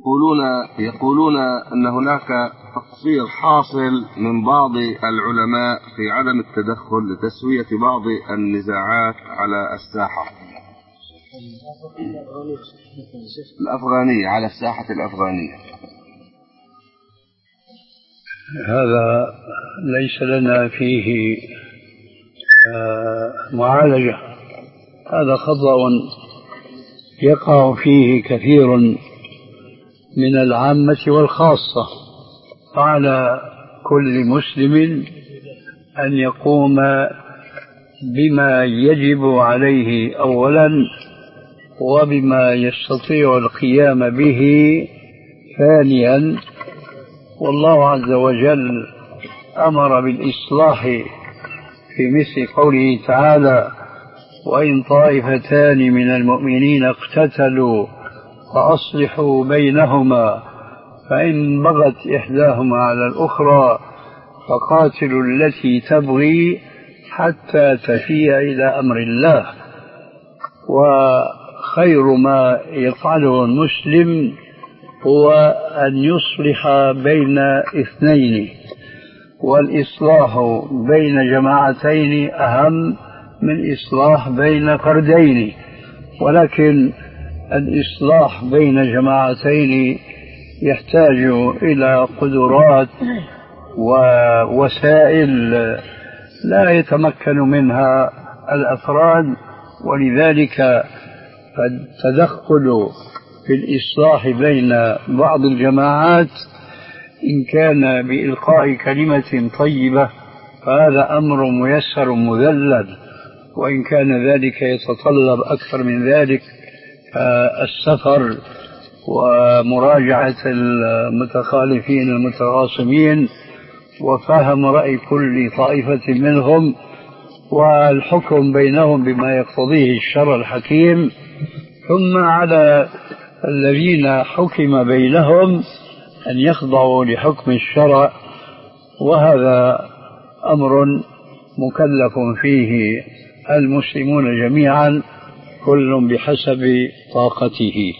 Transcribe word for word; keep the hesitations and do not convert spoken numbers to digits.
يقولون يقولون أن هناك تقصير حاصل من بعض العلماء في عدم التدخل لتسوية بعض النزاعات على الساحة الأفغانية على الساحة الأفغانية. هذا ليس لنا فيه معالجة، هذا خطأ يقع فيه كثير من العامة والخاصة، فعلى كل مسلم أن يقوم بما يجب عليه أولا وبما يستطيع القيام به ثانيا. والله عز وجل أمر بالإصلاح في مثل قوله تعالى: وإن طائفتان من المؤمنين اقتتلوا فأصلحوا بينهما فإن بغت إحداهما على الأخرى فقاتلوا التي تبغي حتى تفيء إلى أمر الله. وخير ما يفعله المسلم هو أن يصلح بين اثنين، والإصلاح بين جماعتين أهم من إصلاح بين فردين، ولكن الإصلاح بين جماعتين يحتاج إلى قدرات ووسائل لا يتمكن منها الأفراد، ولذلك فالتدخل في الإصلاح بين بعض الجماعات إن كان بإلقاء كلمة طيبة فهذا أمر ميسر مذلل، وإن كان ذلك يتطلب أكثر من ذلك فالسفر ومراجعة المتخالفين المتخاصمين وفهم رأي كل طائفة منهم والحكم بينهم بما يقتضيه الشرع الحكيم، ثم على الذين حكم بينهم أن يخضعوا لحكم الشرع، وهذا أمر مكلف فيه المسلمون جميعا كل بحسب طاقته.